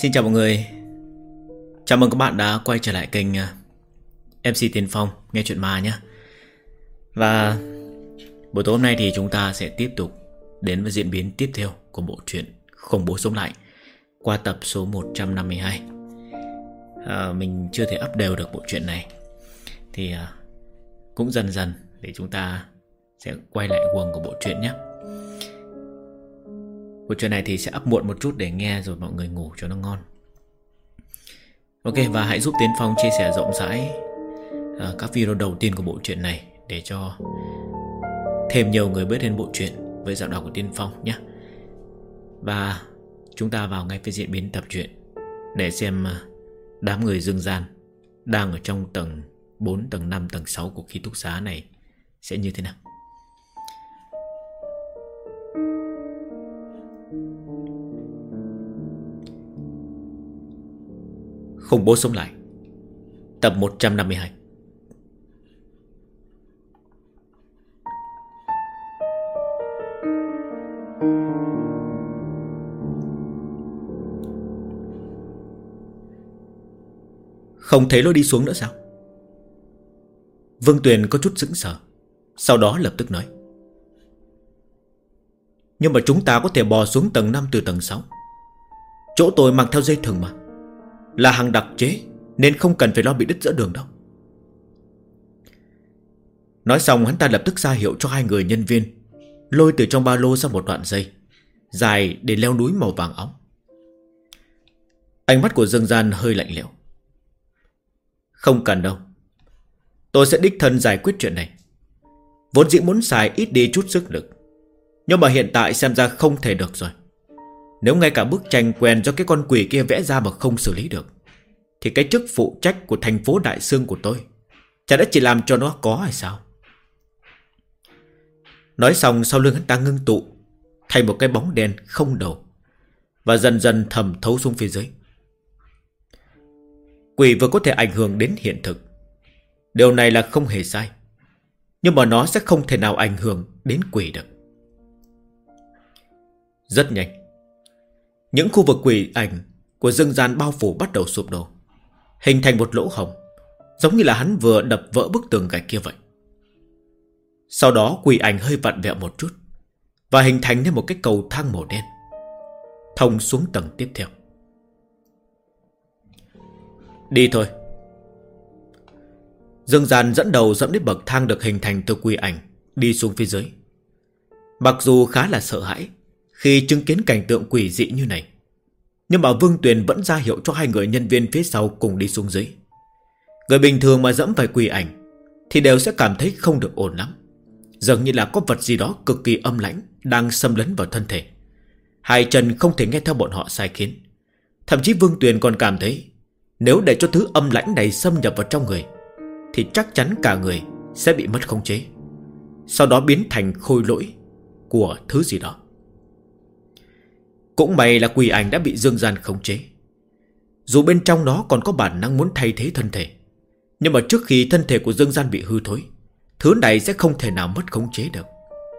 Xin chào mọi người. Chào mừng các bạn đã quay trở lại kênh MC Tiên Phong nghe chuyện ma nhé. Và buổi tối hôm nay thì chúng ta sẽ tiếp tục đến với diễn biến tiếp theo của bộ truyện Khủng Bố Sống Lại qua tập số 152. Mình chưa thể up đều được bộ truyện này thì cũng dần dần để chúng ta sẽ quay lại guồng của bộ truyện nhé. Bộ truyện này thì sẽ up muộn một chút để nghe rồi mọi người ngủ cho nó ngon. Ok, và hãy giúp Tiến Phong chia sẻ rộng rãi các video đầu tiên của bộ truyện này để cho thêm nhiều người biết đến bộ truyện với giọng đọc của Tiến Phong nhé. Và chúng ta vào ngay phía diễn biến tập truyện để xem đám người dương gian đang ở trong tầng 4, tầng 5, tầng 6 của ký túc xá này sẽ như thế nào. Khủng Bố Sống Lại tập 152. Không thấy lối đi xuống nữa sao? Vương Tuyền có chút sững sờ, sau đó lập tức nói: nhưng mà chúng ta có thể bò xuống tầng 5 từ tầng 6. Chỗ tôi mang theo dây thừng mà, là hàng đặc chế, nên không cần phải lo bị đứt giữa đường đâu. Nói xong hắn ta lập tức ra hiệu cho hai người nhân viên lôi từ trong ba lô ra một đoạn dây dài để leo núi màu vàng óng. Ánh mắt của Dương Gian hơi lạnh lẽo. Không cần đâu, tôi sẽ đích thân giải quyết chuyện này. Vốn dĩ muốn xài ít đi chút sức lực, nhưng mà hiện tại xem ra không thể được rồi. Nếu ngay cả bức tranh quen do cái con quỷ kia vẽ ra mà không xử lý được, thì cái chức phụ trách của thành phố Đại Sương của tôi chả đã chỉ làm cho nó có hay sao? Nói xong, sau lưng hắn ta ngưng tụ thành một cái bóng đen không đầu và dần dần thẩm thấu xuống phía dưới. Quỷ vừa có thể ảnh hưởng đến hiện thực, điều này là không hề sai, nhưng mà nó sẽ không thể nào ảnh hưởng đến quỷ được. Rất nhanh, những khu vực quỷ ảnh của Dương Gian bao phủ bắt đầu sụp đổ, hình thành một lỗ hổng, giống như là hắn vừa đập vỡ bức tường gạch kia vậy. Sau đó quỷ ảnh hơi vặn vẹo một chút và hình thành nên một cái cầu thang màu đen thông xuống tầng tiếp theo. Đi thôi. Dương Gian dẫn đầu dẫn đến bậc thang được hình thành từ quỷ ảnh đi xuống phía dưới. Mặc dù khá là sợ hãi khi chứng kiến cảnh tượng quỷ dị như này, nhưng mà Vương Tuyền vẫn ra hiệu cho hai người nhân viên phía sau cùng đi xuống dưới. Người bình thường mà dẫm phải quỷ ảnh thì đều sẽ cảm thấy không được ổn lắm, dường như là có vật gì đó cực kỳ âm lãnh đang xâm lấn vào thân thể. Hai chân không thể nghe theo bọn họ sai khiến. Thậm chí Vương Tuyền còn cảm thấy nếu để cho thứ âm lãnh này xâm nhập vào trong người thì chắc chắn cả người sẽ bị mất khống chế, sau đó biến thành khôi lỗi của thứ gì đó. Cũng may là quỷ ảnh đã bị Dương Gian khống chế. Dù bên trong nó còn có bản năng muốn thay thế thân thể, nhưng mà trước khi thân thể của Dương Gian bị hư thối, thứ này sẽ không thể nào mất khống chế được.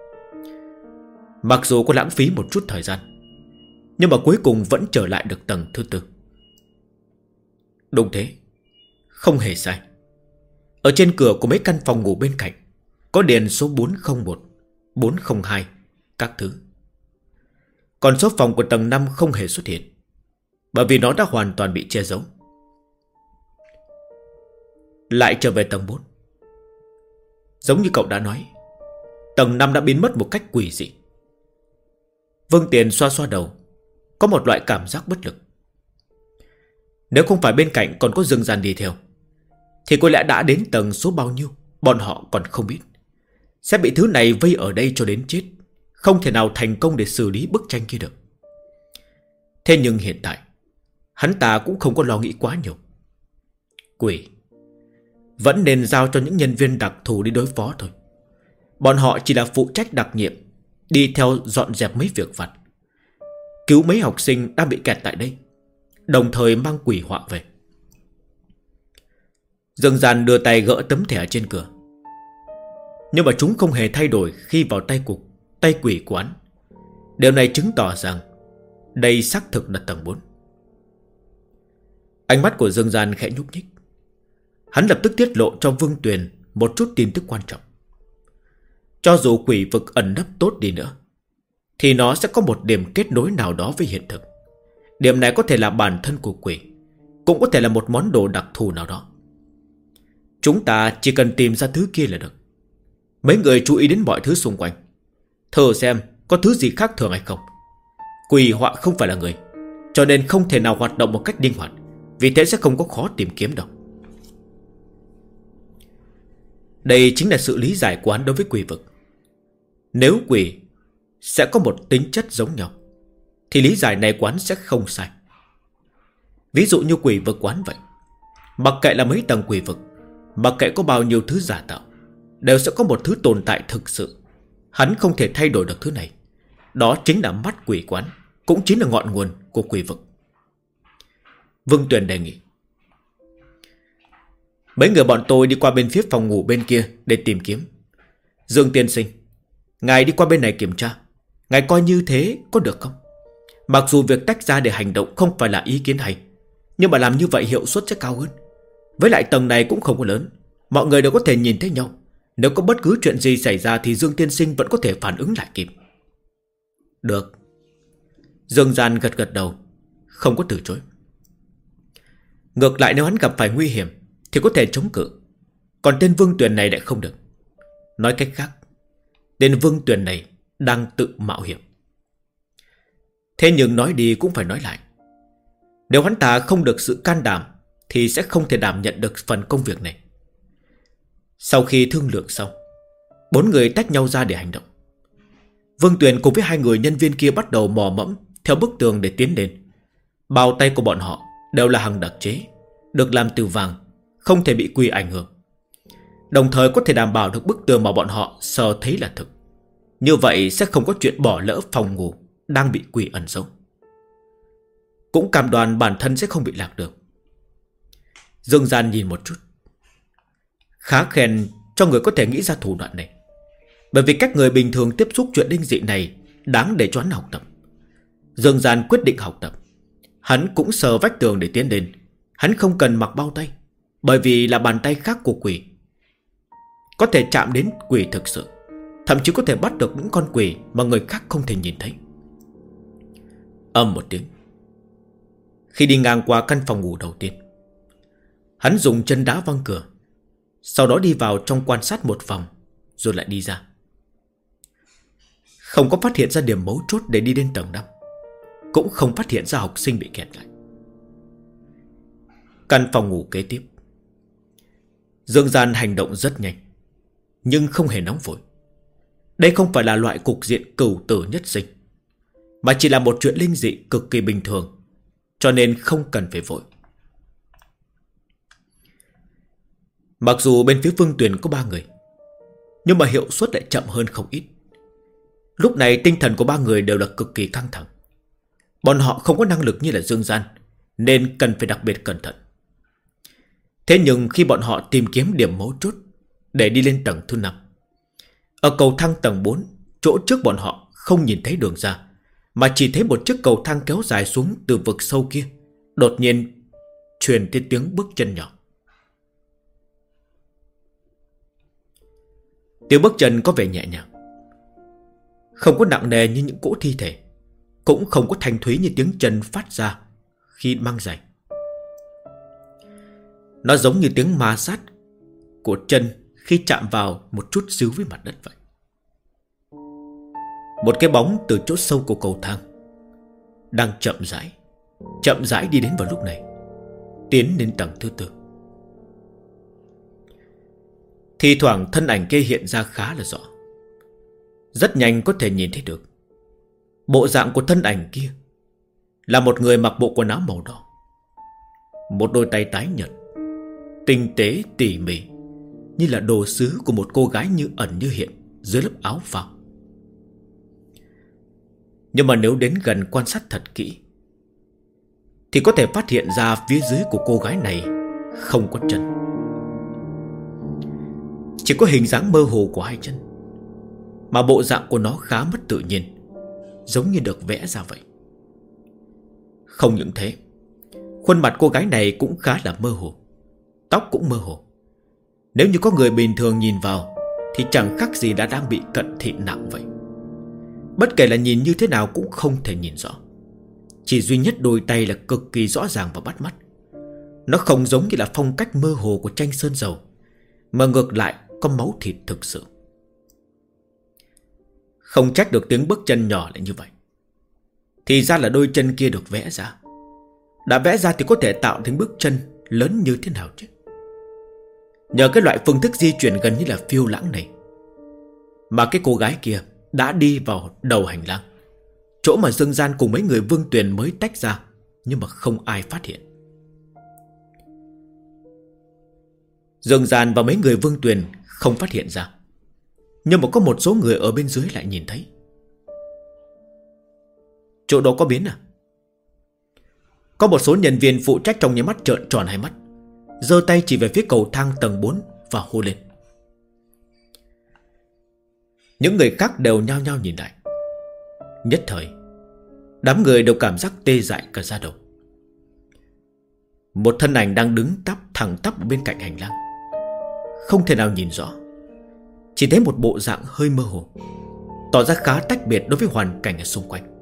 Mặc dù có lãng phí một chút thời gian, nhưng mà cuối cùng vẫn trở lại được tầng thứ 4. Đúng thế, không hề sai. Ở trên cửa của mấy căn phòng ngủ bên cạnh có đèn số 401, 402 các thứ. Còn số phòng của tầng 5 không hề xuất hiện, bởi vì nó đã hoàn toàn bị che giấu. Lại trở về tầng 4. Giống như cậu đã nói, tầng 5 đã biến mất một cách quỷ dị. Vương Tiền xoa xoa đầu, có một loại cảm giác bất lực. Nếu không phải bên cạnh còn có Dương Gian đi theo, thì có lẽ đã đến tầng số bao nhiêu bọn họ còn không biết. Sẽ bị thứ này vây ở đây cho đến chết, không thể nào thành công để xử lý bức tranh kia được. Thế nhưng hiện tại hắn ta cũng không có lo nghĩ quá nhiều. Quỷ vẫn nên giao cho những nhân viên đặc thù đi đối phó thôi. Bọn họ chỉ là phụ trách đặc nhiệm, đi theo dọn dẹp mấy việc vặt, cứu mấy học sinh đang bị kẹt tại đây, đồng thời mang quỷ họa về. Dương Gian đưa tay gỡ tấm thẻ trên cửa, nhưng mà chúng không hề thay đổi khi vào tay quỷ của hắn. Điều này chứng tỏ rằng đây xác thực là tầng 4. Ánh mắt của Dương Gian khẽ nhúc nhích. Hắn lập tức tiết lộ cho Vương Tuyền một chút tin tức quan trọng. Cho dù quỷ vực ẩn nấp tốt đi nữa, thì nó sẽ có một điểm kết nối nào đó với hiện thực. Điểm này có thể là bản thân của quỷ, cũng có thể là một món đồ đặc thù nào đó. Chúng ta chỉ cần tìm ra thứ kia là được. Mấy người chú ý đến mọi thứ xung quanh, thử xem có thứ gì khác thường hay không. Quỷ họa không phải là người, cho nên không thể nào hoạt động một cách linh hoạt, vì thế sẽ không có khó tìm kiếm đâu. Đây chính là sự lý giải của hắn đối với quỷ vực. Nếu quỷ sẽ có một tính chất giống nhau, thì lý giải này của hắn sẽ không sai. Ví dụ như quỷ vực của hắn vậy. Mặc kệ là mấy tầng quỷ vực, mặc kệ có bao nhiêu thứ giả tạo, đều sẽ có một thứ tồn tại thực sự. Hắn không thể thay đổi được thứ này. Đó chính là mắt quỷ quán, cũng chính là ngọn nguồn của quỷ vực. Vương Tuyền đề nghị. Mấy người bọn tôi đi qua bên phía phòng ngủ bên kia để tìm kiếm. Dương tiên sinh, ngài đi qua bên này kiểm tra. Ngài coi như thế có được không? Mặc dù việc tách ra để hành động không phải là ý kiến hay, nhưng mà làm như vậy hiệu suất sẽ cao hơn. Với lại tầng này cũng không có lớn, mọi người đều có thể nhìn thấy nhau. Nếu có bất cứ chuyện gì xảy ra thì Dương tiên sinh vẫn có thể phản ứng lại kịp. Được. Dương Gian gật gật đầu, không có từ chối. Ngược lại nếu hắn gặp phải nguy hiểm thì có thể chống cự, còn tên Vương Tuyền này lại không được. Nói cách khác, tên Vương Tuyền này đang tự mạo hiểm. Thế nhưng nói đi cũng phải nói lại, nếu hắn ta không được sự can đảm thì sẽ không thể đảm nhận được phần công việc này. Sau khi thương lượng xong, 4 người tách nhau ra để hành động. Vương Tuyền cùng với 2 người nhân viên kia bắt đầu mò mẫm theo bức tường để tiến lên. Bao tay của bọn họ đều là hàng đặc chế, được làm từ vàng, không thể bị quỷ ảnh hưởng. Đồng thời có thể đảm bảo được bức tường mà bọn họ sờ thấy là thực. Như vậy sẽ không có chuyện bỏ lỡ phòng ngủ đang bị quỷ ẩn giấu. Cũng cam đoan bản thân sẽ không bị lạc được. Dương Gian nhìn một chút, khá khen cho người có thể nghĩ ra thủ đoạn này. Bởi vì cách người bình thường tiếp xúc chuyện linh dị này đáng để cho hắn học tập. Dương Gian quyết định học tập. Hắn cũng sờ vách tường để tiến lên. Hắn không cần mặc bao tay, bởi vì là bàn tay khác của quỷ, có thể chạm đến quỷ thực sự, thậm chí có thể bắt được những con quỷ mà người khác không thể nhìn thấy. Âm một tiếng. Khi đi ngang qua căn phòng ngủ đầu tiên, hắn dùng chân đá văng cửa, sau đó đi vào trong quan sát một vòng, rồi lại đi ra. Không có phát hiện ra điểm mấu chốt để đi lên tầng 5, cũng không phát hiện ra học sinh bị kẹt lại. Căn phòng ngủ kế tiếp, Dương Gian hành động rất nhanh, nhưng không hề nóng vội. Đây không phải là loại cục diện cửu tử nhất sinh, mà chỉ là một chuyện linh dị cực kỳ bình thường, cho nên không cần phải vội. Mặc dù bên phía Vương Tuyền có 3 người, nhưng mà hiệu suất lại chậm hơn không ít. Lúc này tinh thần của 3 người đều là cực kỳ căng thẳng. Bọn họ không có năng lực như là Dương Gian, nên cần phải đặc biệt cẩn thận. Thế nhưng khi bọn họ tìm kiếm điểm mấu chốt để đi lên tầng thứ 5, ở cầu thang tầng 4, chỗ trước bọn họ không nhìn thấy đường ra, mà chỉ thấy một chiếc cầu thang kéo dài xuống từ vực sâu kia. Đột nhiên truyền tới tiếng bước chân nhỏ. Tiếng bước chân có vẻ nhẹ nhàng, không có nặng nề như những cỗ thi thể, cũng không có thanh thúy như tiếng chân phát ra khi mang giày. Nó giống như tiếng ma sát của chân khi chạm vào một chút xíu với mặt đất vậy. Một cái bóng từ chỗ sâu của cầu thang đang chậm rãi đi đến vào lúc này, tiến đến tầng thứ 4. Thì thoảng thân ảnh kia hiện ra khá là rõ, rất nhanh có thể nhìn thấy được. Bộ dạng của thân ảnh kia là một người mặc bộ quần áo màu đỏ, một đôi tay tái nhợt, tinh tế tỉ mỉ, như là đồ sứ của một cô gái như ẩn như hiện dưới lớp áo phao. Nhưng mà nếu đến gần quan sát thật kỹ thì có thể phát hiện ra phía dưới của cô gái này không có chân, chỉ có hình dáng mơ hồ của 2 chân, mà bộ dạng của nó khá mất tự nhiên, giống như được vẽ ra vậy. Không những thế, Khuôn mặt cô gái này cũng khá là mơ hồ, tóc cũng mơ hồ. Nếu như có người bình thường nhìn vào thì chẳng khác gì đã đang bị cận thị nặng vậy. Bất kể là nhìn như thế nào cũng không thể nhìn rõ. Chỉ duy nhất đôi tay là cực kỳ rõ ràng và bắt mắt. Nó không giống như là phong cách mơ hồ của tranh sơn dầu, mà ngược lại có máu thịt thực sự. Không trách được tiếng bước chân nhỏ lại như vậy. Thì ra là đôi chân kia được vẽ ra. Đã vẽ ra thì có thể tạo thành bước chân lớn như thế nào chứ. Nhờ cái loại phương thức di chuyển gần như là phiêu lãng này mà cái cô gái kia đã đi vào đầu hành lang, chỗ mà Dương Gian cùng mấy người Vương Tuyền mới tách ra, nhưng mà không ai phát hiện. Dương Gian và mấy người Vương Tuyền không phát hiện ra, nhưng mà có một số người ở bên dưới lại nhìn thấy. Chỗ đó có biến à? Có một số nhân viên phụ trách trong nháy mắt trợn tròn hai mắt, giơ tay chỉ về phía cầu thang tầng 4 và hô lên. Những người khác đều nhao nhao nhìn lại. Nhất thời đám người đều cảm giác tê dại cả da đầu. Một thân ảnh đang đứng thẳng tắp bên cạnh hành lang, không thể nào nhìn rõ, chỉ thấy một bộ dạng hơi mơ hồ, tỏ ra khá tách biệt đối với hoàn cảnh ở xung quanh.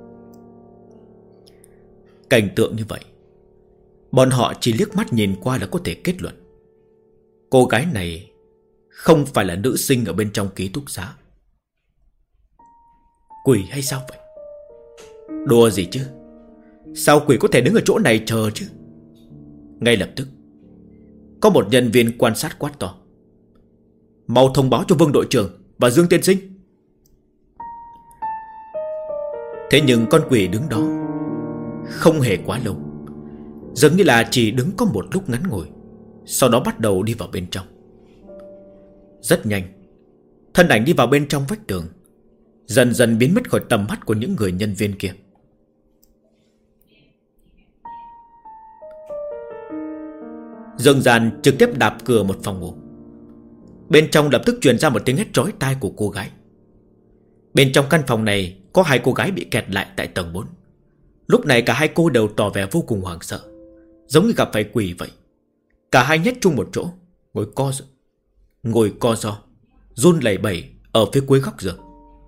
Cảnh tượng như vậy, bọn họ chỉ liếc mắt nhìn qua là có thể kết luận cô gái này không phải là nữ sinh ở bên trong ký túc xá. Quỷ hay sao vậy? Đùa gì chứ? Sao quỷ có thể đứng ở chỗ này chờ chứ? Ngay lập tức có một nhân viên quan sát quát to: mau thông báo cho Vương đội trưởng và Dương tiên sinh. Thế nhưng con quỷ đứng đó không hề quá lâu, dường như là chỉ đứng có một lúc ngắn ngủi, sau đó bắt đầu đi vào bên trong. Rất nhanh, thân ảnh đi vào bên trong vách tường, dần dần biến mất khỏi tầm mắt của những người nhân viên kia. Dương Gian trực tiếp đạp cửa một phòng ngủ. Bên trong lập tức truyền ra một tiếng hét chói tai của cô gái. Bên trong căn phòng này có hai cô gái bị kẹt lại tại tầng 4. Lúc này cả hai cô đều tỏ vẻ vô cùng hoảng sợ, giống như gặp phải quỷ vậy. Cả hai nhét chung một chỗ, ngồi co ro, run lẩy bẩy ở phía cuối góc giường.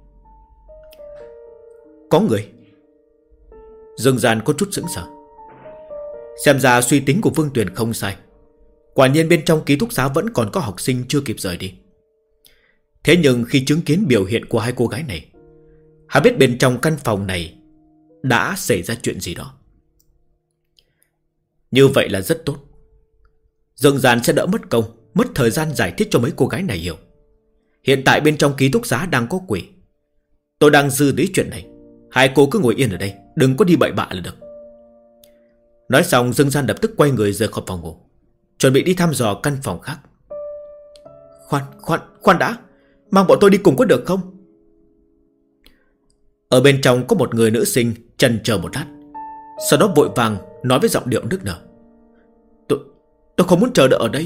Có người. Dương Gian có chút sững sờ. Xem ra suy tính của Vương Tuyền không sai. Quả nhiên bên trong ký túc xá vẫn còn có học sinh chưa kịp rời đi. Thế nhưng khi chứng kiến biểu hiện của hai cô gái này, hắn biết bên trong căn phòng này đã xảy ra chuyện gì đó. Như vậy là rất tốt. Dương Gian sẽ đỡ mất công, mất thời gian giải thích cho mấy cô gái này hiểu. Hiện tại bên trong ký túc xá đang có quỷ. Tôi đang dư lý chuyện này, hai cô cứ ngồi yên ở đây, đừng có đi bậy bạ là được. Nói xong, Dương Gian lập tức quay người rời khỏi phòng ngủ, chuẩn bị đi thăm dò căn phòng khác. Khoan đã, mang bọn tôi đi cùng có được không? Ở bên trong có một người nữ sinh chần chờ một lát, sau đó vội vàng nói với giọng điệu nức nở: Tôi không muốn chờ đợi ở đây.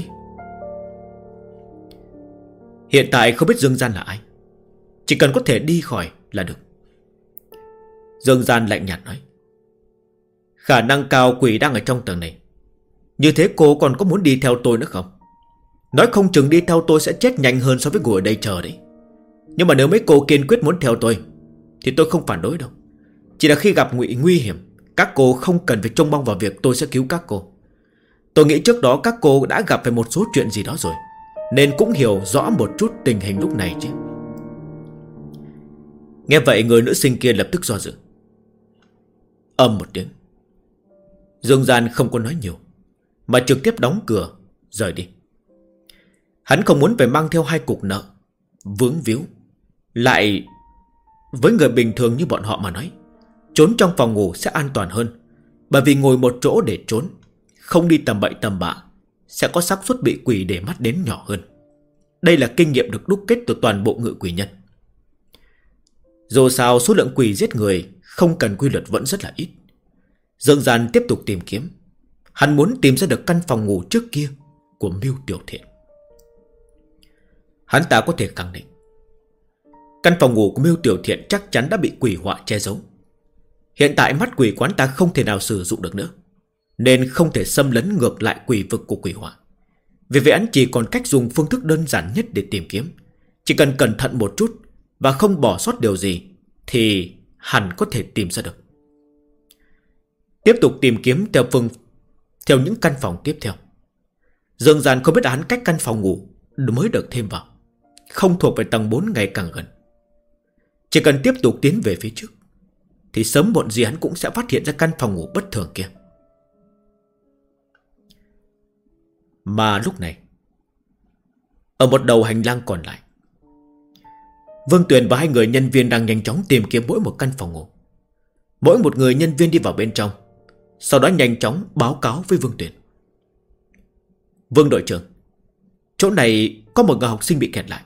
Hiện tại không biết Dương Gian là ai, chỉ cần có thể đi khỏi là được. Dương Gian lạnh nhạt nói: khả năng cao quỷ đang ở trong tầng này. Như thế cô còn có muốn đi theo tôi nữa không? Nói không chừng đi theo tôi sẽ chết nhanh hơn so với ngồi ở đây chờ đấy. Nhưng mà nếu mấy cô kiên quyết muốn theo tôi thì tôi không phản đối đâu. Chỉ là khi gặp nguy hiểm, các cô không cần phải trông mong vào việc tôi sẽ cứu các cô. Tôi nghĩ trước đó các cô đã gặp phải một số chuyện gì đó rồi, nên cũng hiểu rõ một chút tình hình lúc này chứ. Nghe vậy người nữ sinh kia lập tức do dự. Ầm một tiếng, Dương Gian không có nói nhiều, mà trực tiếp đóng cửa rời đi. Hắn không muốn phải mang theo hai cục nợ vướng víu. Lại với người bình thường như bọn họ mà nói, trốn trong phòng ngủ sẽ an toàn hơn, bởi vì ngồi một chỗ để trốn, không đi tầm bậy tầm bạ, sẽ có xác suất bị quỷ để mắt đến nhỏ hơn. Đây là kinh nghiệm được đúc kết từ toàn bộ ngự quỷ nhân. Dù sao số lượng quỷ giết người không cần quy luật vẫn rất là ít. Dương Gian tiếp tục tìm kiếm. Hắn muốn tìm ra được căn phòng ngủ trước kia của Mưu Tiểu Thiện. Hắn ta có thể khẳng định căn phòng ngủ của Mưu Tiểu Thiện chắc chắn đã bị quỷ họa che giấu. Hiện tại mắt quỷ quán ta không thể nào sử dụng được nữa. nên không thể xâm lấn ngược lại quỷ vực của quỷ hỏa. Vì vậy hắn chỉ còn cách dùng phương thức đơn giản nhất để tìm kiếm. Chỉ cần cẩn thận một chút và không bỏ sót điều gì thì hẳn có thể tìm ra được. Tiếp tục tìm kiếm theo những căn phòng tiếp theo. Dương Gian không biết hắn cách căn phòng ngủ mới được thêm vào, không thuộc về tầng 4 ngày càng gần. Chỉ cần tiếp tục tiến về phía trước thì sớm muộn gì hắn cũng sẽ phát hiện ra căn phòng ngủ bất thường kia. Mà lúc này, ở một đầu hành lang còn lại, Vương Tuyền và hai người nhân viên đang nhanh chóng tìm kiếm mỗi một căn phòng ngủ. Mỗi một người nhân viên đi vào bên trong, sau đó nhanh chóng báo cáo với Vương Tuyền. Vương đội trưởng, chỗ này có một người học sinh bị kẹt lại.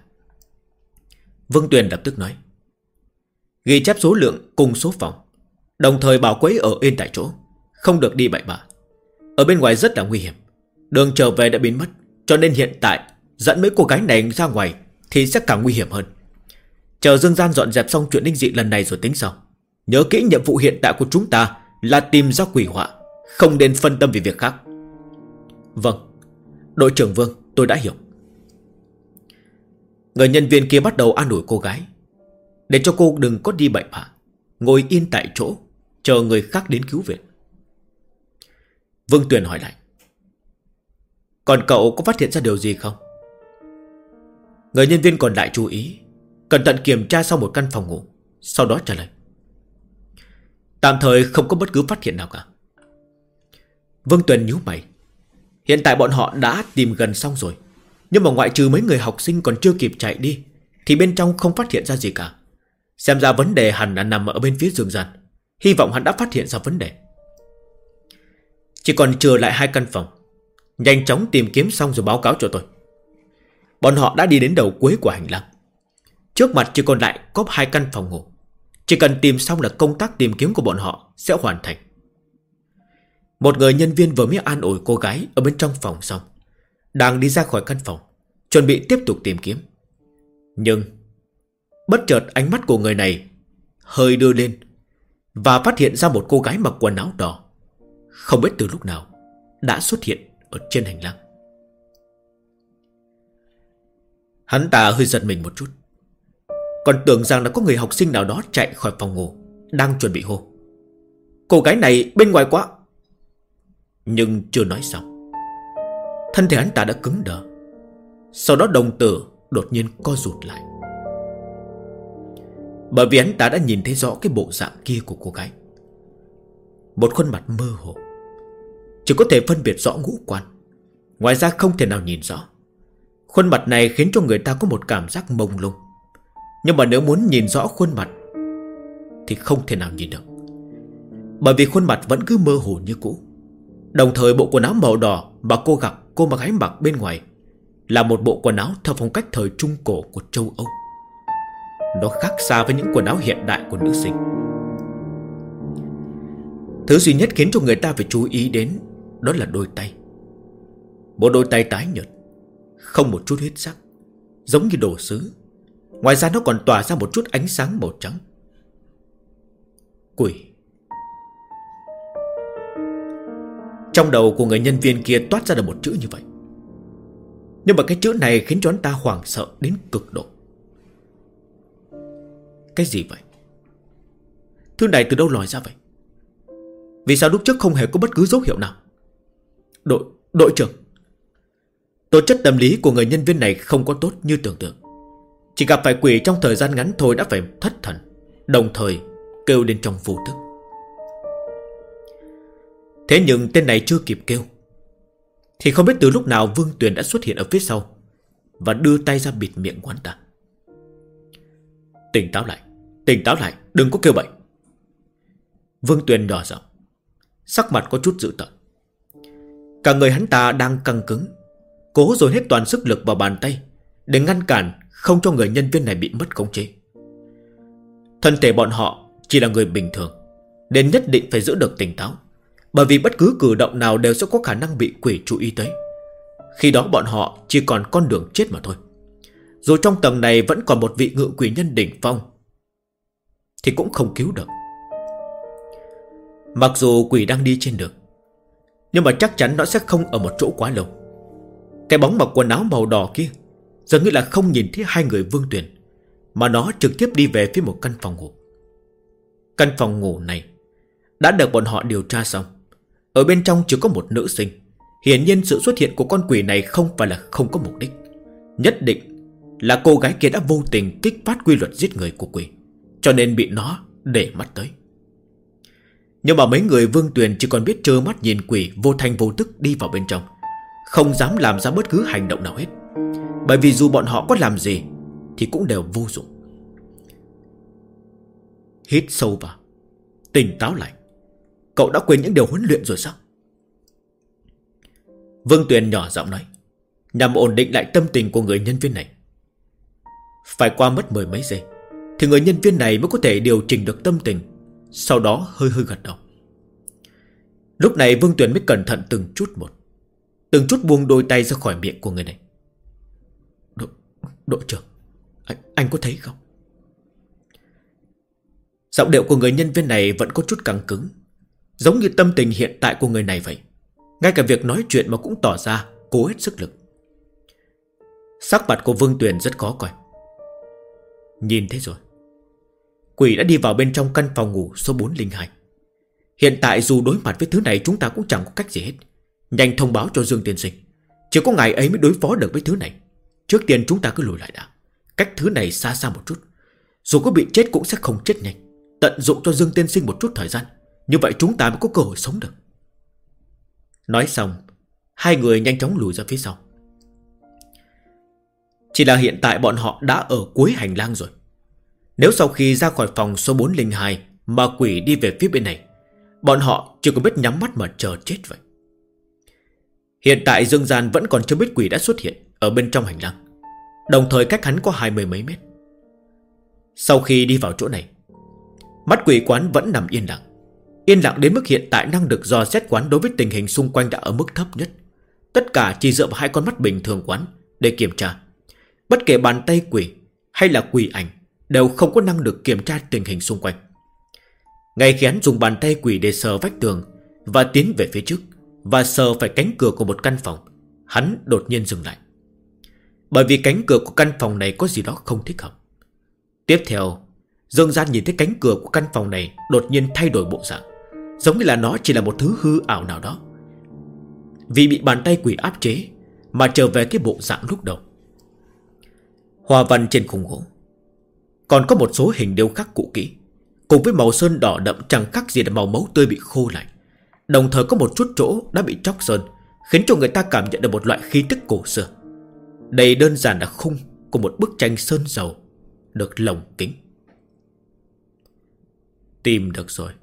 Vương Tuyền lập tức nói. Ghi chép số lượng cùng số phòng, đồng thời bảo quấy ở yên tại chỗ, không được đi bậy bạ. Ở bên ngoài rất là nguy hiểm, đường trở về đã biến mất, cho nên hiện tại dẫn mấy cô gái này ra ngoài thì sẽ càng nguy hiểm hơn. Chờ Dương Gian dọn dẹp xong chuyện linh dị lần này rồi tính sau. Nhớ kỹ nhiệm vụ hiện tại của chúng ta là tìm ra quỷ họa, không nên phân tâm về việc khác. Vâng, đội trưởng Vương, tôi đã hiểu. Người nhân viên kia bắt đầu an ủi cô gái, để cho cô đừng có đi bậy bạ, ngồi yên tại chỗ chờ người khác đến cứu viện. Vương Tuyền hỏi lại. Còn cậu có phát hiện ra điều gì không? Người nhân viên còn lại chú ý, cẩn thận kiểm tra sau một căn phòng ngủ, sau đó trả lời. Tạm thời không có bất cứ phát hiện nào cả. Vương Tuyền nhíu mày. Hiện tại bọn họ đã tìm gần xong rồi, nhưng mà ngoại trừ mấy người học sinh còn chưa kịp chạy đi thì bên trong không phát hiện ra gì cả. Xem ra vấn đề hẳn là nằm ở bên phía Dương Gian. Hy vọng hắn đã phát hiện ra vấn đề. Chỉ còn chừa lại 2 căn phòng, nhanh chóng tìm kiếm xong rồi báo cáo cho tôi. Bọn họ đã đi đến đầu cuối của hành lang. Trước mặt chỉ còn lại có 2 căn phòng ngủ. Chỉ cần tìm xong là công tác tìm kiếm của bọn họ sẽ hoàn thành. Một người nhân viên vừa mới an ủi cô gái ở bên trong phòng xong, đang đi ra khỏi căn phòng, chuẩn bị tiếp tục tìm kiếm. Nhưng bất chợt ánh mắt của người này hơi đưa lên và phát hiện ra một cô gái mặc quần áo đỏ, không biết từ lúc nào đã xuất hiện ở trên hành lang. Hắn ta hơi giật mình một chút, còn tưởng rằng là có người học sinh nào đó chạy khỏi phòng ngủ, đang chuẩn bị hô. Cô gái này bên ngoài quá. Nhưng chưa nói xong, thân thể hắn ta đã cứng đờ. Sau đó đồng tử đột nhiên co rụt lại, bởi vì hắn ta đã nhìn thấy rõ cái bộ dạng kia của cô gái. Một khuôn mặt mơ hồ, chỉ có thể phân biệt rõ ngũ quan, ngoài ra không thể nào nhìn rõ. Khuôn mặt này khiến cho người ta có một cảm giác mông lung. Nhưng mà nếu muốn nhìn rõ khuôn mặt thì không thể nào nhìn được, bởi vì khuôn mặt vẫn cứ mơ hồ như cũ. Đồng thời bộ quần áo màu đỏ mà cô gái mặc bên ngoài là một bộ quần áo theo phong cách thời Trung Cổ của châu Âu. Nó khác xa với những quần áo hiện đại của nữ sinh. Thứ duy nhất khiến cho người ta phải chú ý đến đó là đôi tay. Một đôi tay tái nhợt, không một chút huyết sắc, giống như đồ sứ. Ngoài ra nó còn tỏa ra một chút ánh sáng màu trắng. Quỷ. Trong đầu của người nhân viên kia toát ra được một chữ như vậy. Nhưng mà cái chữ này khiến cho anh ta hoảng sợ đến cực độ. Cái gì vậy? Thứ này từ đâu lòi ra vậy? Vì sao lúc trước không hề có bất cứ dấu hiệu nào? Đội trưởng. Tố chất tâm lý của người nhân viên này không có tốt như tưởng tượng. Chỉ gặp phải quỷ trong thời gian ngắn thôi đã phải thất thần, đồng thời kêu lên trong vô thức. Thế nhưng tên này chưa kịp kêu thì không biết từ lúc nào Vương Tuyền đã xuất hiện ở phía sau và đưa tay ra bịt miệng của hắn ta. Tỉnh táo lại, đừng có kêu bậy. Vương Tuyền nhỏ giọng, sắc mặt có chút dữ tợn. Cả người hắn ta đang căng cứng, cố dồn hết toàn sức lực vào bàn tay để ngăn cản không cho người nhân viên này bị mất khống chế. Thân thể bọn họ chỉ là người bình thường, nên nhất định phải giữ được tỉnh táo, bởi vì bất cứ cử động nào đều sẽ có khả năng bị quỷ chú ý tới. Khi đó bọn họ chỉ còn con đường chết mà thôi. Dù trong tầng này vẫn còn một vị ngự quỷ nhân đỉnh phong thì cũng không cứu được. Mặc dù quỷ đang đi trên đường, Nhưng mà chắc chắn nó sẽ không ở một chỗ quá lâu. Cái bóng mặc quần áo màu đỏ kia dường như là không nhìn thấy hai người Vương Tuyền, mà nó trực tiếp đi về phía một căn phòng ngủ. Căn phòng ngủ này đã được bọn họ điều tra xong. Ở bên trong chỉ có một nữ sinh. Hiển nhiên sự xuất hiện của con quỷ này không phải là không có mục đích. Nhất định là cô gái kia đã vô tình kích phát quy luật giết người của quỷ, cho nên bị nó để mắt tới. Nhưng mà mấy người Vương Tuyền chỉ còn biết trơ mắt nhìn quỷ vô thanh vô tức đi vào bên trong, không dám làm ra bất cứ hành động nào hết. Bởi vì dù bọn họ có làm gì thì cũng đều vô dụng. Hít sâu vào, tỉnh táo lại. Cậu đã quên những điều huấn luyện rồi sao? Vương Tuyền nhỏ giọng nói, nhằm ổn định lại tâm tình của người nhân viên này. Phải qua mất 10 mấy giây thì người nhân viên này mới có thể điều chỉnh được tâm tình. Sau đó hơi hơi gật đầu. Lúc này Vương Tuyền mới cẩn thận từng chút một, từng chút buông đôi tay ra khỏi miệng của người này. Đội trưởng, anh có thấy không? Giọng điệu của người nhân viên này vẫn có chút căng cứng, giống như tâm tình hiện tại của người này vậy. Ngay cả việc nói chuyện mà cũng tỏ ra cố hết sức lực. Sắc mặt của Vương Tuyền rất khó coi. Nhìn thấy rồi, quỷ đã đi vào bên trong căn phòng ngủ số 402. Hiện tại dù đối mặt với thứ này chúng ta cũng chẳng có cách gì hết. Nhanh thông báo cho Dương tiên sinh, chỉ có ngài ấy mới đối phó được với thứ này. Trước tiên chúng ta cứ lùi lại đã, cách thứ này xa xa một chút. Dù có bị chết cũng sẽ không chết nhanh. Tận dụng cho Dương tiên sinh một chút thời gian, như vậy chúng ta mới có cơ hội sống được. Nói xong, hai người nhanh chóng lùi ra phía sau. Chỉ là hiện tại bọn họ đã ở cuối hành lang rồi. Nếu sau khi ra khỏi phòng số 402 mà quỷ đi về phía bên này, bọn họ chỉ có biết nhắm mắt mà chờ chết vậy. Hiện tại Dương Gian vẫn còn chưa biết quỷ đã xuất hiện ở bên trong hành lang, đồng thời cách hắn có 20 mấy mét. Sau khi đi vào chỗ này, mắt quỷ quán vẫn nằm yên lặng. Yên lặng đến mức hiện tại năng lực dò xét quán đối với tình hình xung quanh đã ở mức thấp nhất. Tất cả chỉ dựa vào hai con mắt bình thường quán để kiểm tra. Bất kể bàn tay quỷ hay là quỷ ảnh đều không có năng lực kiểm tra tình hình xung quanh. Ngay khi hắn dùng bàn tay quỷ để sờ vách tường và tiến về phía trước, và sờ phải cánh cửa của một căn phòng, hắn đột nhiên dừng lại. Bởi vì cánh cửa của căn phòng này có gì đó không thích hợp. Tiếp theo, Dương Gian nhìn thấy cánh cửa của căn phòng này đột nhiên thay đổi bộ dạng, giống như là nó chỉ là một thứ hư ảo nào đó, vì bị bàn tay quỷ áp chế mà trở về cái bộ dạng lúc đầu. Hoa văn trên khung gỗ còn có một số hình điêu khắc cũ kỹ, cùng với màu sơn đỏ đậm chẳng khác gì là màu máu tươi bị khô lại. Đồng thời có một chút chỗ đã bị chóc sơn, khiến cho người ta cảm nhận được một loại khí tức cổ xưa. Đây đơn giản là khung của một bức tranh sơn dầu được lồng kính. Tìm được rồi.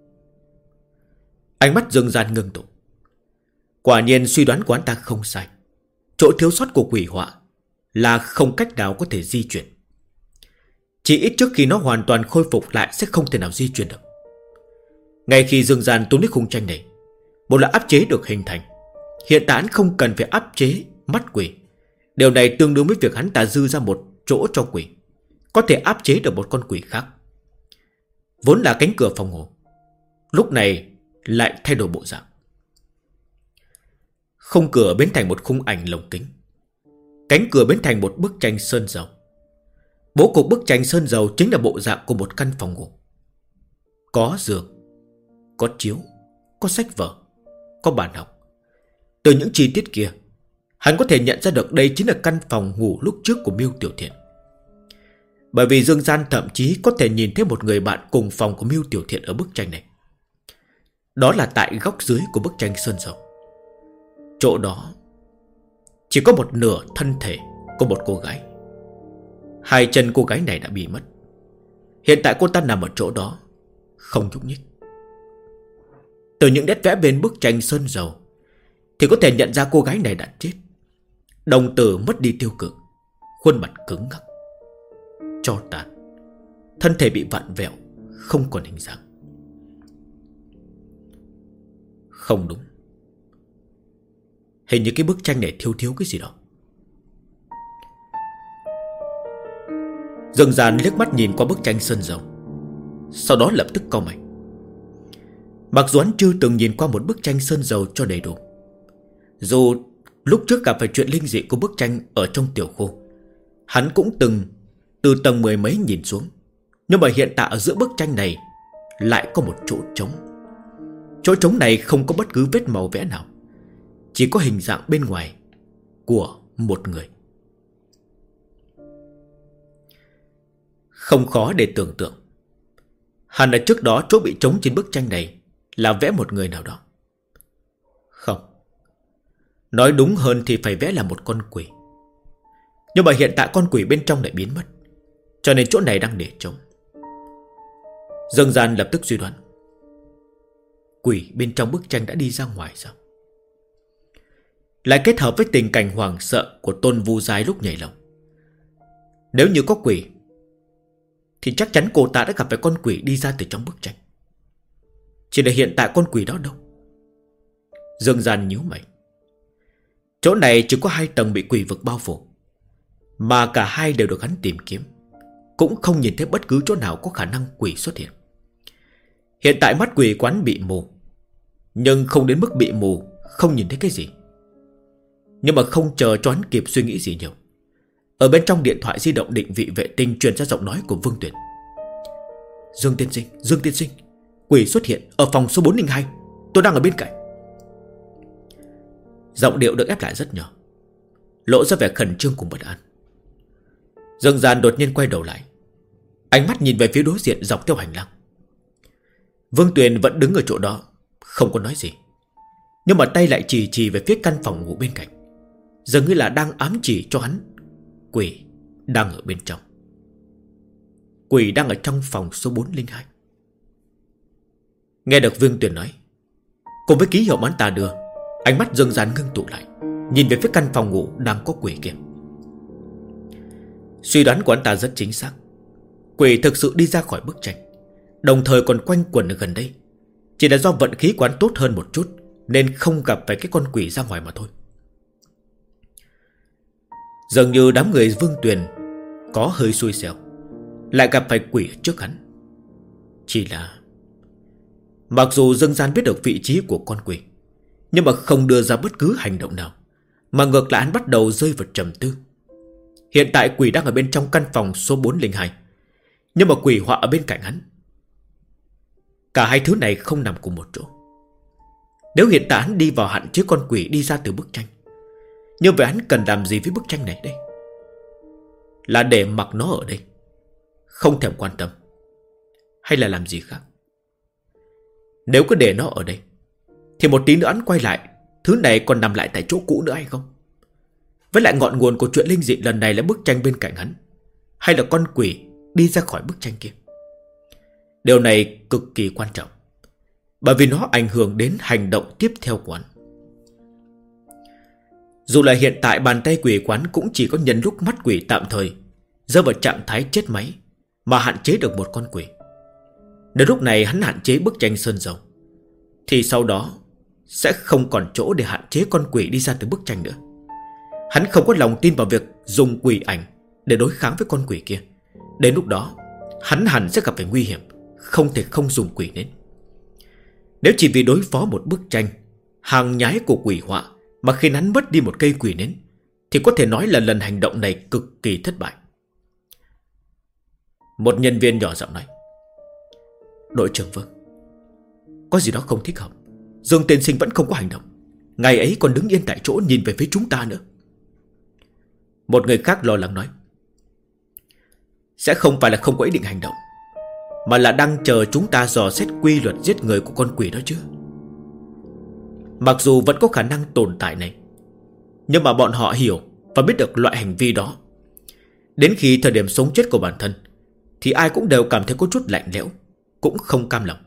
Ánh mắt Dương Gian ngưng tụ. Quả nhiên suy đoán của anh ta không sai. Chỗ thiếu sót của quỷ họa là không cách nào có thể di chuyển. Chỉ ít trước khi nó hoàn toàn khôi phục lại sẽ không thể nào di chuyển được. Ngay khi Dương Gian túm lấy khung tranh này, một loại áp chế được hình thành. Hiện tại hắn không cần phải áp chế mắt quỷ. Điều này tương đương với việc hắn ta dư ra một chỗ cho quỷ, có thể áp chế được một con quỷ khác. Vốn là cánh cửa phòng ngủ, lúc này lại thay đổi bộ dạng. Khung cửa biến thành một khung ảnh lồng kính, cánh cửa biến thành một bức tranh sơn dầu. Bố cục bức tranh sơn dầu chính là bộ dạng của một căn phòng ngủ. Có giường, có chiếu, có sách vở, có bàn học. Từ những chi tiết kia, hắn có thể nhận ra được đây chính là căn phòng ngủ lúc trước của Miêu Tiểu Thiện. Bởi vì Dương Gian thậm chí có thể nhìn thấy một người bạn cùng phòng của Miêu Tiểu Thiện ở bức tranh này. Đó là tại góc dưới của bức tranh sơn dầu. Chỗ đó chỉ có một nửa thân thể của một cô gái. Hai chân cô gái này đã bị mất. Hiện tại cô ta nằm ở chỗ đó, không nhúc nhích. Từ những nét vẽ bên bức tranh sơn dầu thì có thể nhận ra cô gái này đã chết. Đồng tử mất đi tiêu cực, khuôn mặt cứng ngắc, tro tàn, thân thể bị vặn vẹo, không còn hình dáng. Không đúng, hình như cái bức tranh này thiếu cái gì đó. Dương Gian liếc mắt nhìn qua bức tranh sơn dầu, sau đó lập tức cau mày. Mặc dù hắn chưa từng nhìn qua một bức tranh sơn dầu cho đầy đủ, dù lúc trước gặp phải chuyện linh dị của bức tranh ở trong tiểu khu, hắn cũng từng từ tầng 10 mấy nhìn xuống. Nhưng mà hiện tại ở giữa bức tranh này lại có một chỗ trống. Chỗ trống này không có bất cứ vết màu vẽ nào, chỉ có hình dạng bên ngoài của một người. Không khó để tưởng tượng, hẳn là trước đó chỗ bị trống trên bức tranh này là vẽ một người nào đó. Không, nói đúng hơn thì phải vẽ là một con quỷ. Nhưng mà hiện tại con quỷ bên trong lại biến mất, cho nên chỗ này đang để trống. Dương Gian lập tức suy đoán, quỷ bên trong bức tranh đã đi ra ngoài sao? Lại kết hợp với tình cảnh hoảng sợ của Tôn Vu Giai lúc nhảy lầu. Nếu như có quỷ thì chắc chắn cô ta đã gặp phải con quỷ đi ra từ trong bức tranh. Chỉ là hiện tại con quỷ đó đâu? Dương Gian nhíu mày. Chỗ này chỉ có 2 tầng bị quỷ vực bao phủ, mà cả hai đều được hắn tìm kiếm, cũng không nhìn thấy bất cứ chỗ nào có khả năng quỷ xuất hiện. Hiện tại mắt quỷ quán bị mù, nhưng không đến mức bị mù không nhìn thấy cái gì. Nhưng mà không chờ cho hắn kịp suy nghĩ gì nhiều, ở bên trong điện thoại di động định vị vệ tinh truyền ra giọng nói của Vương Tuyền. Dương tiên sinh, quỷ xuất hiện ở phòng số 402, tôi đang ở bên cạnh. Giọng điệu được ép lại rất nhỏ, lộ ra vẻ khẩn trương cùng bất an. Dương Gian đột nhiên quay đầu lại, ánh mắt nhìn về phía đối diện dọc theo hành lang. Vương Tuyền vẫn đứng ở chỗ đó, không có nói gì, nhưng mà tay lại chỉ về phía căn phòng ngủ bên cạnh, dường như là đang ám chỉ cho hắn quỷ đang ở bên trong. Quỷ đang ở trong phòng số 402. Nghe được Vương Tuyền nói, cùng với ký hiệu mà hắn ta đưa, ánh mắt Dương Gian ngưng tụ lại, nhìn về phía căn phòng ngủ đang có quỷ kia. Suy đoán của hắn ta rất chính xác. Quỷ thực sự đi ra khỏi bức tranh, đồng thời còn quanh quẩn ở gần đây. Chỉ là do vận khí của hắn tốt hơn một chút, nên không gặp phải cái con quỷ ra ngoài mà thôi. Dường như đám người Vương Tuyền có hơi xui xẻo, lại gặp phải quỷ trước hắn. Chỉ là mặc dù Dương Gian biết được vị trí của con quỷ, nhưng mà không đưa ra bất cứ hành động nào, mà ngược lại hắn bắt đầu rơi vào trầm tư. Hiện tại quỷ đang ở bên trong căn phòng số 402, nhưng mà quỷ họa ở bên cạnh hắn. Cả hai thứ này không nằm cùng một chỗ. Nếu hiện tại hắn đi vào hạn chế con quỷ đi ra từ bức tranh, như vậy hắn cần làm gì với bức tranh này đây? Là để mặc nó ở đây, không thèm quan tâm, hay là làm gì khác? Nếu cứ để nó ở đây, thì một tí nữa hắn quay lại, thứ này còn nằm lại tại chỗ cũ nữa hay không? Với lại ngọn nguồn của chuyện linh dị lần này là bức tranh bên cạnh hắn, hay là con quỷ đi ra khỏi bức tranh kia? Điều này cực kỳ quan trọng, bởi vì nó ảnh hưởng đến hành động tiếp theo của hắn. Dù là hiện tại bàn tay quỷ quán cũng chỉ có nhân lúc mắt quỷ tạm thời rơi vào trạng thái chết máy mà hạn chế được một con quỷ. Nếu lúc này hắn hạn chế bức tranh sơn dầu, thì sau đó sẽ không còn chỗ để hạn chế con quỷ đi ra từ bức tranh nữa. Hắn không có lòng tin vào việc dùng quỷ ảnh để đối kháng với con quỷ kia. Đến lúc đó hắn hẳn sẽ gặp phải nguy hiểm, không thể không dùng quỷ nến. Nếu chỉ vì đối phó một bức tranh hàng nhái của quỷ họa mà khiến hắn mất đi một cây quỷ nến, thì có thể nói là lần hành động này cực kỳ thất bại. Một nhân viên nhỏ giọng nói: Đội trưởng Vương, có gì đó không thích hợp. Dương tiên sinh vẫn không có hành động, ngày ấy còn đứng yên tại chỗ nhìn về phía chúng ta nữa. Một người khác lo lắng nói: Sẽ không phải là không có ý định hành động, mà là đang chờ chúng ta dò xét quy luật giết người của con quỷ đó chứ. Mặc dù vẫn có khả năng tồn tại này, nhưng mà bọn họ hiểu và biết được loại hành vi đó. Đến khi thời điểm sống chết của bản thân, thì ai cũng đều cảm thấy có chút lạnh lẽo, cũng không cam lòng.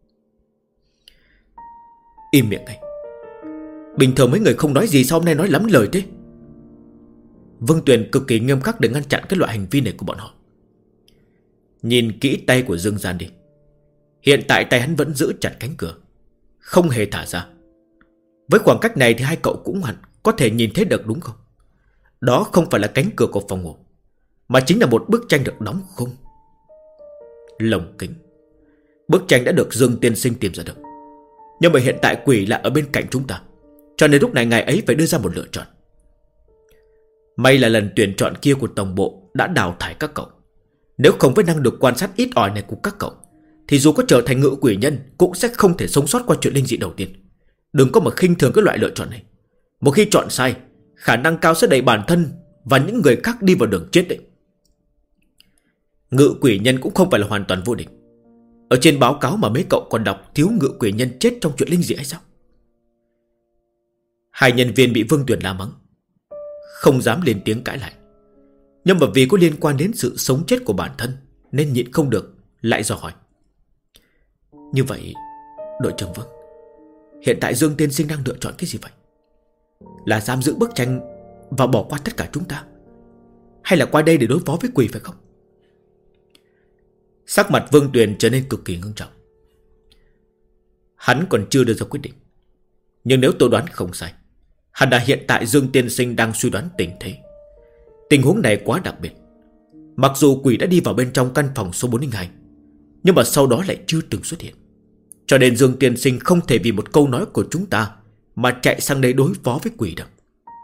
Im miệng ngay. Bình thường mấy người không nói gì, sao hôm nay nói lắm lời thế? Vương Tuyền cực kỳ nghiêm khắc để ngăn chặn cái loại hành vi này của bọn họ. Nhìn kỹ tay của Dương Gian đi. Hiện tại tay hắn vẫn giữ chặt cánh cửa, không hề thả ra. Với khoảng cách này thì hai cậu cũng hẳn có thể nhìn thấy được đúng không? Đó không phải là cánh cửa của phòng ngủ, mà chính là một bức tranh được đóng khung. Lồng kính. Bức tranh đã được Dương tiên sinh tìm ra được, Nhưng mà hiện tại quỷ lại ở bên cạnh chúng ta, cho nên lúc này ngài ấy phải đưa ra một lựa chọn. May là lần tuyển chọn kia của tổng bộ đã đào thải các cậu. Nếu không với năng lực quan sát ít ỏi này của các cậu, thì dù có trở thành ngự quỷ nhân cũng sẽ không thể sống sót qua chuyện linh dị đầu tiên. Đừng có mà khinh thường cái loại lựa chọn này. Một khi chọn sai, khả năng cao sẽ đẩy bản thân và những người khác đi vào đường chết đấy. Ngự quỷ nhân cũng không phải là hoàn toàn vô địch. Ở trên báo cáo mà mấy cậu còn đọc thiếu ngự quỷ nhân chết trong chuyện linh dị hay sao? Hai nhân viên bị Vương Tuyền la mắng, không dám lên tiếng cãi lại. Nhưng mà vì có liên quan đến sự sống chết của bản thân nên nhịn không được, lại dò hỏi. Như vậy, đội trưởng Vương, hiện tại Dương tiên sinh đang lựa chọn cái gì vậy? Là giam giữ bức tranh và bỏ qua tất cả chúng ta, hay là qua đây để đối phó với quỷ phải không? Sắc mặt Vương Tuyền trở nên cực kỳ ngưng trọng. Hắn còn chưa đưa ra quyết định, nhưng nếu tôi đoán không sai, hẳn là hiện tại Dương tiên sinh đang suy đoán tình thế. Tình huống này quá đặc biệt. Mặc dù quỷ đã đi vào bên trong căn phòng số 402, nhưng mà sau đó lại chưa từng xuất hiện. Cho nên Dương tiên sinh không thể vì một câu nói của chúng ta mà chạy sang đây đối phó với quỷ được.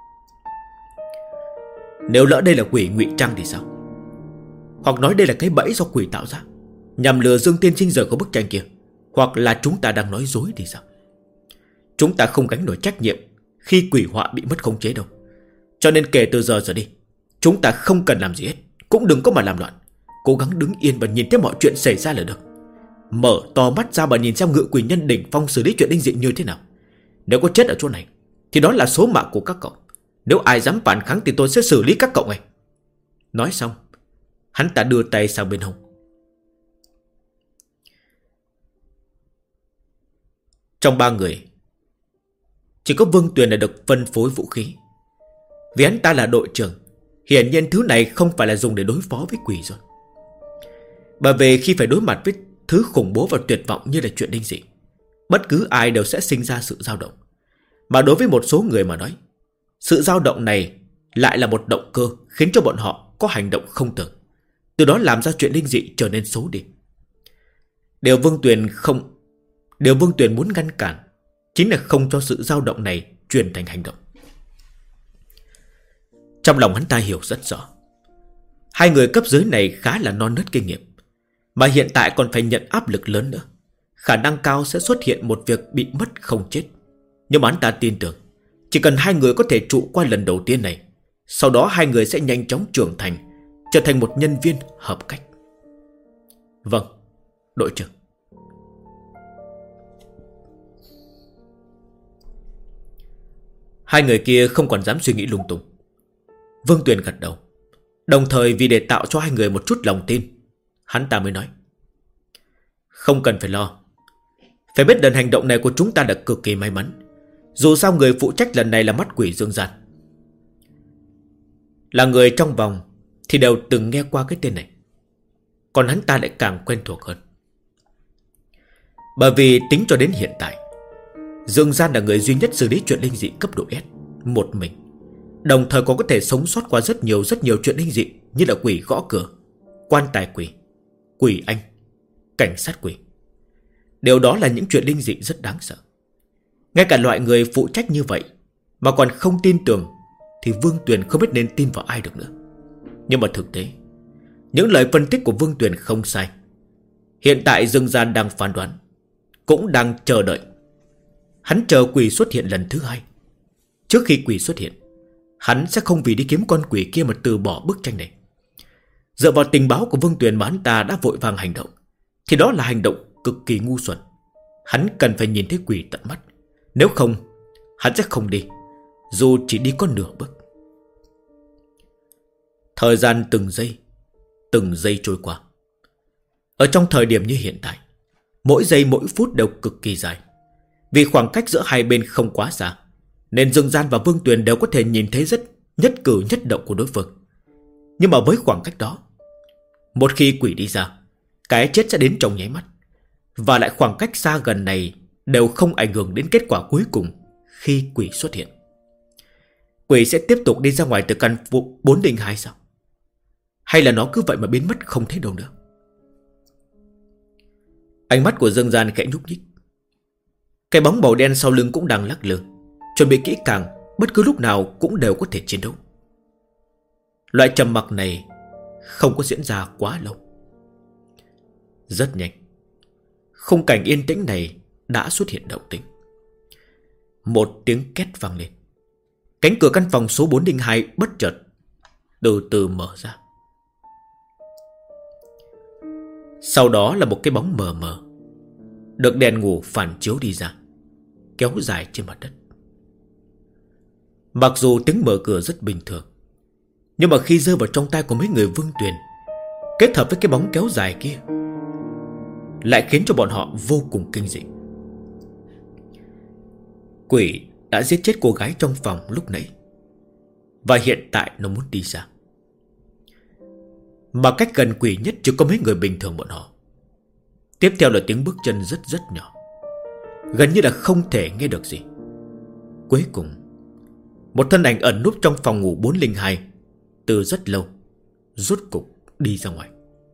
Nếu lỡ đây là quỷ ngụy trang thì sao? Hoặc nói đây là cái bẫy do quỷ tạo ra, nhằm lừa Dương tiên sinh rời khỏi bức tranh kia. Hoặc là chúng ta đang nói dối thì sao? Chúng ta không gánh nổi trách nhiệm khi quỷ họa bị mất khống chế đâu. Cho nên kể từ giờ trở đi, chúng ta không cần làm gì hết, cũng đừng có mà làm loạn. Cố gắng đứng yên và nhìn thấy mọi chuyện xảy ra là được. Mở to mắt ra mà nhìn xem ngự quỷ nhân đỉnh phong xử lý chuyện linh dị như thế nào. Nếu có chết ở chỗ này thì đó là số mạng của các cậu. Nếu ai dám phản kháng thì tôi sẽ xử lý các cậu ngay. Nói xong, hắn ta đưa tay sang bên hông. Trong ba người, chỉ có Vương Tuyền là được phân phối vũ khí. Vì hắn ta là đội trưởng, hiển nhiên thứ này không phải là dùng để đối phó với quỷ rồi. Bởi vì khi phải đối mặt với thứ khủng bố và tuyệt vọng như là chuyện linh dị, bất cứ ai đều sẽ sinh ra sự dao động. Mà đối với một số người mà nói, sự dao động này lại là một động cơ khiến cho bọn họ có hành động không tưởng, từ đó làm ra chuyện linh dị trở nên xấu đi. Điều Vương Tuyền muốn ngăn cản chính là không cho sự dao động này chuyển thành hành động. Trong lòng hắn ta hiểu rất rõ, hai người cấp dưới này khá là non nớt kinh nghiệm, mà hiện tại còn phải nhận áp lực lớn nữa. Khả năng cao sẽ xuất hiện một việc bị mất không chết. Nhưng mà hắn ta tin tưởng, chỉ cần hai người có thể trụ qua lần đầu tiên này, sau đó hai người sẽ nhanh chóng trưởng thành, trở thành một nhân viên hợp cách. Vâng, đội trưởng. Hai người kia không còn dám suy nghĩ lung tung. Vương Tuyền gật đầu. Đồng thời vì để tạo cho hai người một chút lòng tin, hắn ta mới nói: không cần phải lo. Phải biết lần hành động này của chúng ta đã cực kỳ may mắn. Dù sao người phụ trách lần này là mắt quỷ Dương Gian. Là người trong vòng thì đều từng nghe qua cái tên này, còn hắn ta lại càng quen thuộc hơn. Bởi vì tính cho đến hiện tại, Dương Gian là người duy nhất xử lý chuyện linh dị cấp độ S một mình, đồng thời còn có thể sống sót qua rất nhiều chuyện linh dị, như là quỷ gõ cửa, quan tài quỷ, quỷ anh, cảnh sát quỷ. Điều đó là những chuyện linh dị rất đáng sợ. Ngay cả loại người phụ trách như vậy mà còn không tin tưởng, thì Vương Tuyền không biết nên tin vào ai được nữa. Nhưng mà thực tế, những lời phân tích của Vương Tuyền không sai. Hiện tại Dương Gian đang phán đoán, cũng đang chờ đợi. Hắn chờ quỷ xuất hiện lần thứ hai. Trước khi quỷ xuất hiện, hắn sẽ không vì đi kiếm con quỷ kia mà từ bỏ bức tranh này. Dựa vào tình báo của Vương Tuyền mà hắn ta đã vội vàng hành động, thì đó là hành động cực kỳ ngu xuẩn. Hắn cần phải nhìn thấy quỷ tận mắt, nếu không hắn sẽ không đi, dù chỉ đi có nửa bước. Thời gian từng giây trôi qua. Ở trong thời điểm như hiện tại, mỗi giây mỗi phút đều cực kỳ dài. Vì khoảng cách giữa hai bên không quá xa, nên Dương Gian và Vương Tuyền đều có thể nhìn thấy rất nhất cử nhất động của đối phương. Nhưng mà với khoảng cách đó, một khi quỷ đi ra, cái chết sẽ đến trong nháy mắt. Và lại khoảng cách xa gần này đều không ảnh hưởng đến kết quả cuối cùng khi quỷ xuất hiện. Quỷ sẽ tiếp tục đi ra ngoài từ căn 402 sao? Hay là nó cứ vậy mà biến mất không thấy đâu nữa? Ánh mắt của Dương Gian khẽ nhúc nhích. Cái bóng màu đen sau lưng cũng đang lắc lư, chuẩn bị kỹ càng, bất cứ lúc nào cũng đều có thể chiến đấu. Loại trầm mặc này không có diễn ra quá lâu. Rất nhanh, khung cảnh yên tĩnh này đã xuất hiện động tĩnh. Một tiếng két vang lên. Cánh cửa căn phòng số 402 bất chợt từ từ mở ra. Sau đó là một cái bóng mờ mờ, được đèn ngủ phản chiếu đi ra, kéo dài trên mặt đất. Mặc dù tiếng mở cửa rất bình thường, nhưng mà khi rơi vào trong tay của mấy người Vương Tuyền, kết hợp với cái bóng kéo dài kia, lại khiến cho bọn họ vô cùng kinh dị. Quỷ đã giết chết cô gái trong phòng lúc nãy, và hiện tại nó muốn đi ra. Mà cách gần quỷ nhất chỉ có mấy người bình thường bọn họ. Tiếp theo là tiếng bước chân rất rất nhỏ, gần như là không thể nghe được gì. Cuối cùng, một thân ảnh ẩn núp trong phòng ngủ 402 từ rất lâu, rốt cục đi ra ngoài.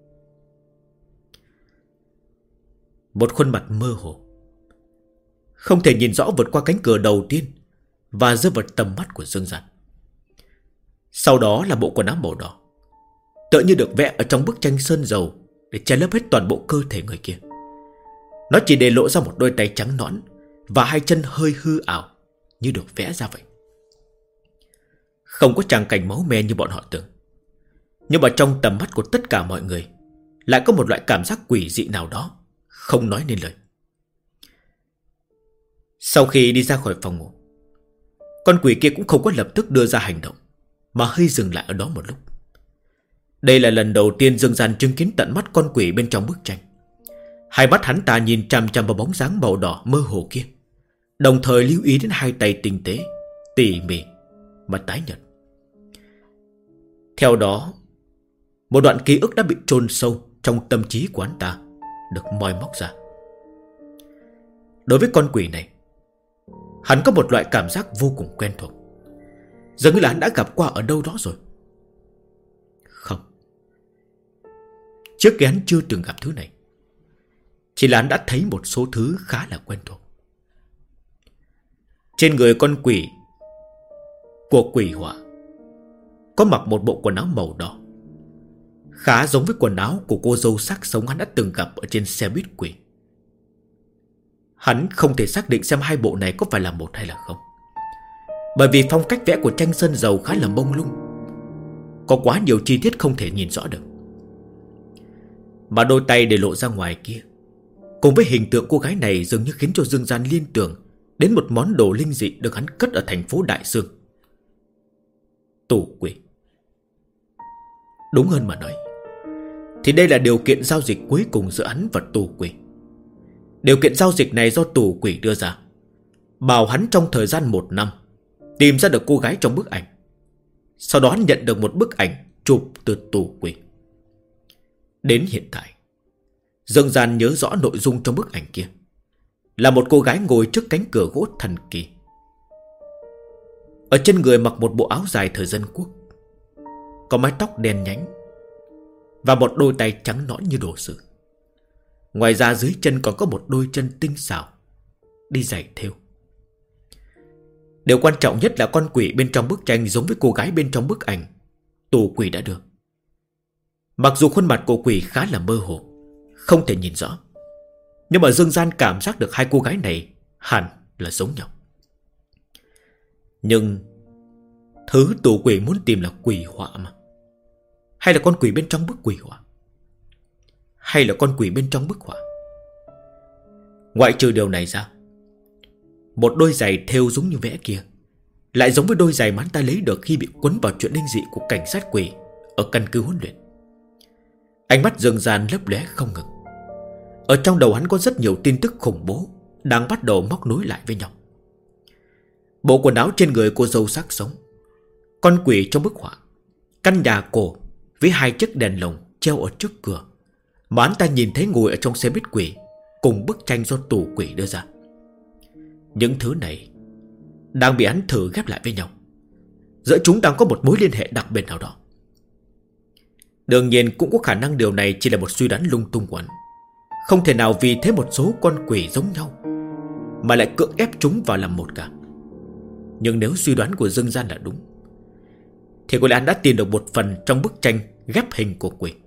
Một khuôn mặt mơ hồ, không thể nhìn rõ vượt qua cánh cửa đầu tiên và rơi vào tầm mắt của Dương Gian. Sau đó là bộ quần áo màu đỏ, tựa như được vẽ ở trong bức tranh sơn dầu để che lấp hết toàn bộ cơ thể người kia. Nó chỉ để lộ ra một đôi tay trắng nõn và hai chân hơi hư ảo như được vẽ ra vậy. Không có tràng cảnh máu me như bọn họ tưởng, nhưng mà trong tầm mắt của tất cả mọi người lại có một loại cảm giác quỷ dị nào đó không nói nên lời. Sau khi đi ra khỏi phòng ngủ, con quỷ kia cũng không có lập tức đưa ra hành động, mà hơi dừng lại ở đó một lúc. Đây là lần đầu tiên Dương Gian chứng kiến tận mắt con quỷ bên trong bức tranh. Hai mắt hắn ta nhìn chằm chằm vào bóng dáng màu đỏ mơ hồ kia, đồng thời lưu ý đến hai tay tinh tế, tỉ mỉ mà tái nhợt. Theo đó, một đoạn ký ức đã bị chôn sâu trong tâm trí của hắn ta được moi móc ra. Đối với con quỷ này, hắn có một loại cảm giác vô cùng quen thuộc, dường như là hắn đã gặp qua ở đâu đó rồi. Không, trước kia hắn chưa từng gặp thứ này, chỉ là hắn đã thấy một số thứ khá là quen thuộc. Trên người con quỷ của quỷ họa có mặc một bộ quần áo màu đỏ, khá giống với quần áo của cô dâu xác sống hắn đã từng gặp ở trên xe buýt quỷ. Hắn không thể xác định xem hai bộ này có phải là một hay là không, bởi vì phong cách vẽ của tranh sơn dầu khá là mông lung, có quá nhiều chi tiết không thể nhìn rõ được. Mà đôi tay để lộ ra ngoài kia, cùng với hình tượng cô gái này, dường như khiến cho Dương Gian liên tưởng đến một món đồ linh dị được hắn cất ở thành phố Đại Sương. Tù quỷ. Đúng hơn mà nói thì đây là điều kiện giao dịch cuối cùng giữa hắn và tù quỷ. Điều kiện giao dịch này do tù quỷ đưa ra, bảo hắn trong thời gian 1 năm tìm ra được cô gái trong bức ảnh. Sau đó hắn nhận được một bức ảnh chụp từ tù quỷ. Đến hiện tại, Dương Gian nhớ rõ nội dung trong bức ảnh kia là một cô gái ngồi trước cánh cửa gỗ thần kỳ. Ở trên người mặc một bộ áo dài thời dân quốc, có mái tóc đen nhánh và một đôi tay trắng nõn như đồ sứ. Ngoài ra dưới chân còn có một đôi chân tinh xảo, đi giày thêu. Điều quan trọng nhất là con quỷ bên trong bức tranh giống với cô gái bên trong bức ảnh tù quỷ đã được. Mặc dù khuôn mặt của quỷ khá là mơ hồ, không thể nhìn rõ, nhưng mà Dương Gian cảm giác được hai cô gái này hẳn là giống nhau. Nhưng thứ tù quỷ muốn tìm là quỷ họa mà, hay là con quỷ bên trong bức quỷ họa, hay là con quỷ bên trong bức họa? Ngoại trừ điều này ra, một đôi giày thêu giống như vẽ kia lại giống với đôi giày mà hắn ta lấy được khi bị quấn vào chuyện linh dị của cảnh sát quỷ ở căn cứ huấn luyện. Ánh mắt Dương Gian lấp lóe không ngừng. Ở trong đầu hắn có rất nhiều tin tức khủng bố đang bắt đầu móc nối lại với nhau. Bộ quần áo trên người cô dâu xác sống, con quỷ trong bức họa, căn nhà cổ với hai chiếc đèn lồng treo ở trước cửa mà hắn ta nhìn thấy ngồi ở trong xe buýt quỷ, cùng bức tranh do tù quỷ đưa ra. Những thứ này đang bị hắn thử ghép lại với nhau, giữa chúng đang có một mối liên hệ đặc biệt nào đó. Đương nhiên cũng có khả năng điều này chỉ là một suy đoán lung tung của hắn, không thể nào vì thế một số con quỷ giống nhau mà lại cưỡng ép chúng vào làm một cả. Nhưng nếu suy đoán của Dương Gian là đúng, thì có lẽ hắn đã tìm được một phần trong bức tranh ghép hình của quỷ.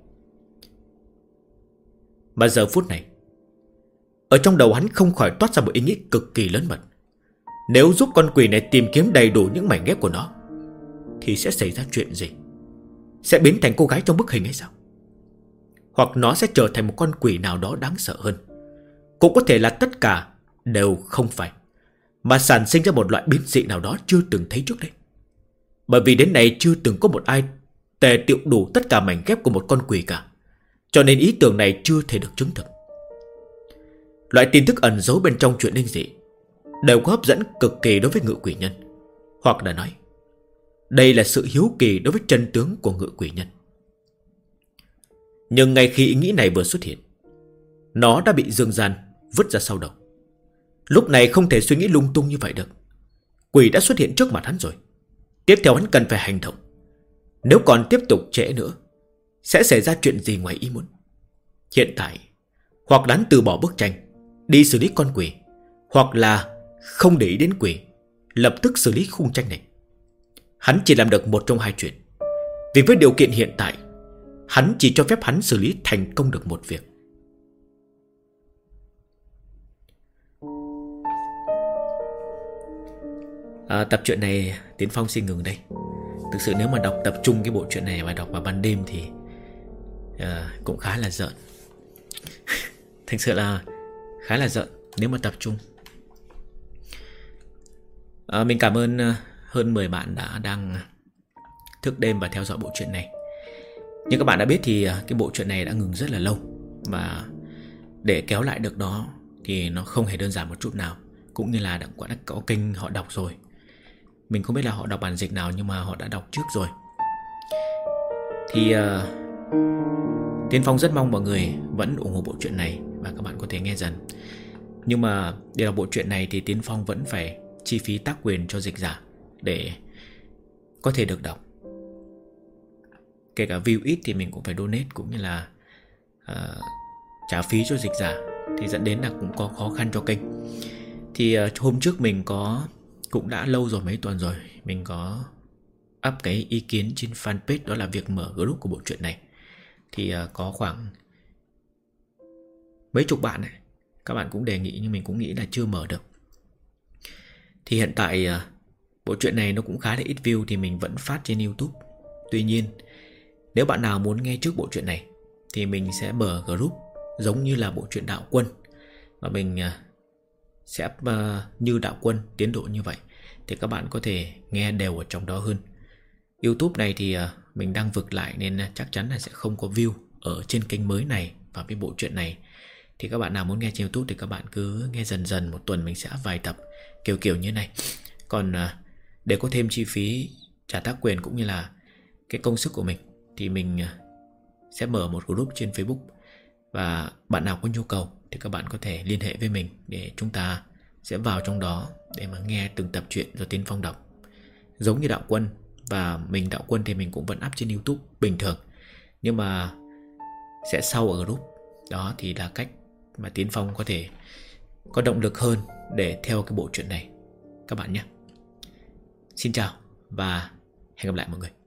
Mà giờ phút này, ở trong đầu hắn không khỏi toát ra một ý nghĩ cực kỳ lớn mật. Nếu giúp con quỷ này tìm kiếm đầy đủ những mảnh ghép của nó, thì sẽ xảy ra chuyện gì? Sẽ biến thành cô gái trong bức hình hay sao? Hoặc nó sẽ trở thành một con quỷ nào đó đáng sợ hơn. Cũng có thể là tất cả đều không phải, mà sản sinh ra một loại biến dị nào đó chưa từng thấy trước đây. Bởi vì đến nay chưa từng có một ai tề tiệu đủ tất cả mảnh ghép của một con quỷ cả, cho nên ý tưởng này chưa thể được chứng thực. Loại tin tức ẩn giấu bên trong chuyện linh dị đều có hấp dẫn cực kỳ đối với ngự quỷ nhân. Hoặc là nói, đây là sự hiếu kỳ đối với chân tướng của ngự quỷ nhân. Nhưng ngay khi ý nghĩ này vừa xuất hiện, nó đã bị Dương Gian vứt ra sau đầu. Lúc này không thể suy nghĩ lung tung như vậy được. Quỷ đã xuất hiện trước mặt hắn rồi. Tiếp theo hắn cần phải hành động. Nếu còn tiếp tục trễ nữa, sẽ xảy ra chuyện gì ngoài ý muốn. Hiện tại, hoặc hắn từ bỏ bức tranh, đi xử lý con quỷ, hoặc là không để ý đến quỷ, lập tức xử lý khung tranh này. Hắn chỉ làm được một trong hai chuyện. Vì với điều kiện hiện tại, hắn chỉ cho phép hắn xử lý thành công được một việc. Tập truyện này Tiến Phong xin ngừng đây. Thực sự nếu mà đọc tập trung cái bộ truyện này và đọc vào ban đêm thì cũng khá là rợn. Thực sự là khá là rợn nếu mà tập trung. Mình cảm ơn hơn 10 bạn đang thức đêm và theo dõi bộ truyện này. Như các bạn đã biết thì cái bộ truyện này đã ngừng rất là lâu, và để kéo lại được đó thì nó không hề đơn giản một chút nào. Cũng như là đã có kênh họ đọc rồi. Mình không biết là họ đọc bản dịch nào, nhưng mà họ đã đọc trước rồi. Thì Tiến Phong rất mong mọi người vẫn ủng hộ bộ truyện này và các bạn có thể nghe dần. Nhưng mà để đọc bộ truyện này thì Tiến Phong vẫn phải chi phí tác quyền cho dịch giả để có thể được đọc. Kể cả view ít thì mình cũng phải donate, cũng như là trả phí cho dịch giả, thì dẫn đến là cũng có khó khăn cho kênh. Thì hôm trước mình cũng đã lâu rồi, mấy tuần rồi, mình có up cái ý kiến trên fanpage, đó là việc mở group của bộ truyện này. Thì có khoảng mấy chục bạn này, các bạn cũng đề nghị nhưng mình cũng nghĩ là chưa mở được. Thì hiện tại bộ truyện này nó cũng khá là ít view, thì mình vẫn phát trên YouTube. Tuy nhiên, nếu bạn nào muốn nghe trước bộ truyện này thì mình sẽ mở group giống như là bộ truyện Đạo Quân, và mình sẽ như Đạo Quân tiến độ như vậy, thì các bạn có thể nghe đều ở trong đó hơn. YouTube này thì mình đang vực lại nên chắc chắn là sẽ không có view ở trên kênh mới này và với bộ truyện này. Thì các bạn nào muốn nghe trên YouTube thì các bạn cứ nghe dần dần, một tuần mình sẽ vài tập kiểu như này. Còn để có thêm chi phí trả tác quyền cũng như là cái công sức của mình, thì mình sẽ mở một group trên Facebook. Và bạn nào có nhu cầu thì các bạn có thể liên hệ với mình để chúng ta sẽ vào trong đó để mà nghe từng tập truyện do Tiến Phong đọc. Giống như Đạo Quân, và mình Đạo Quân thì mình cũng vẫn up trên YouTube bình thường, nhưng mà sẽ sau ở group. Đó thì là cách mà Tiến Phong có thể có động lực hơn để theo cái bộ truyện này các bạn nhé. Xin chào và hẹn gặp lại mọi người.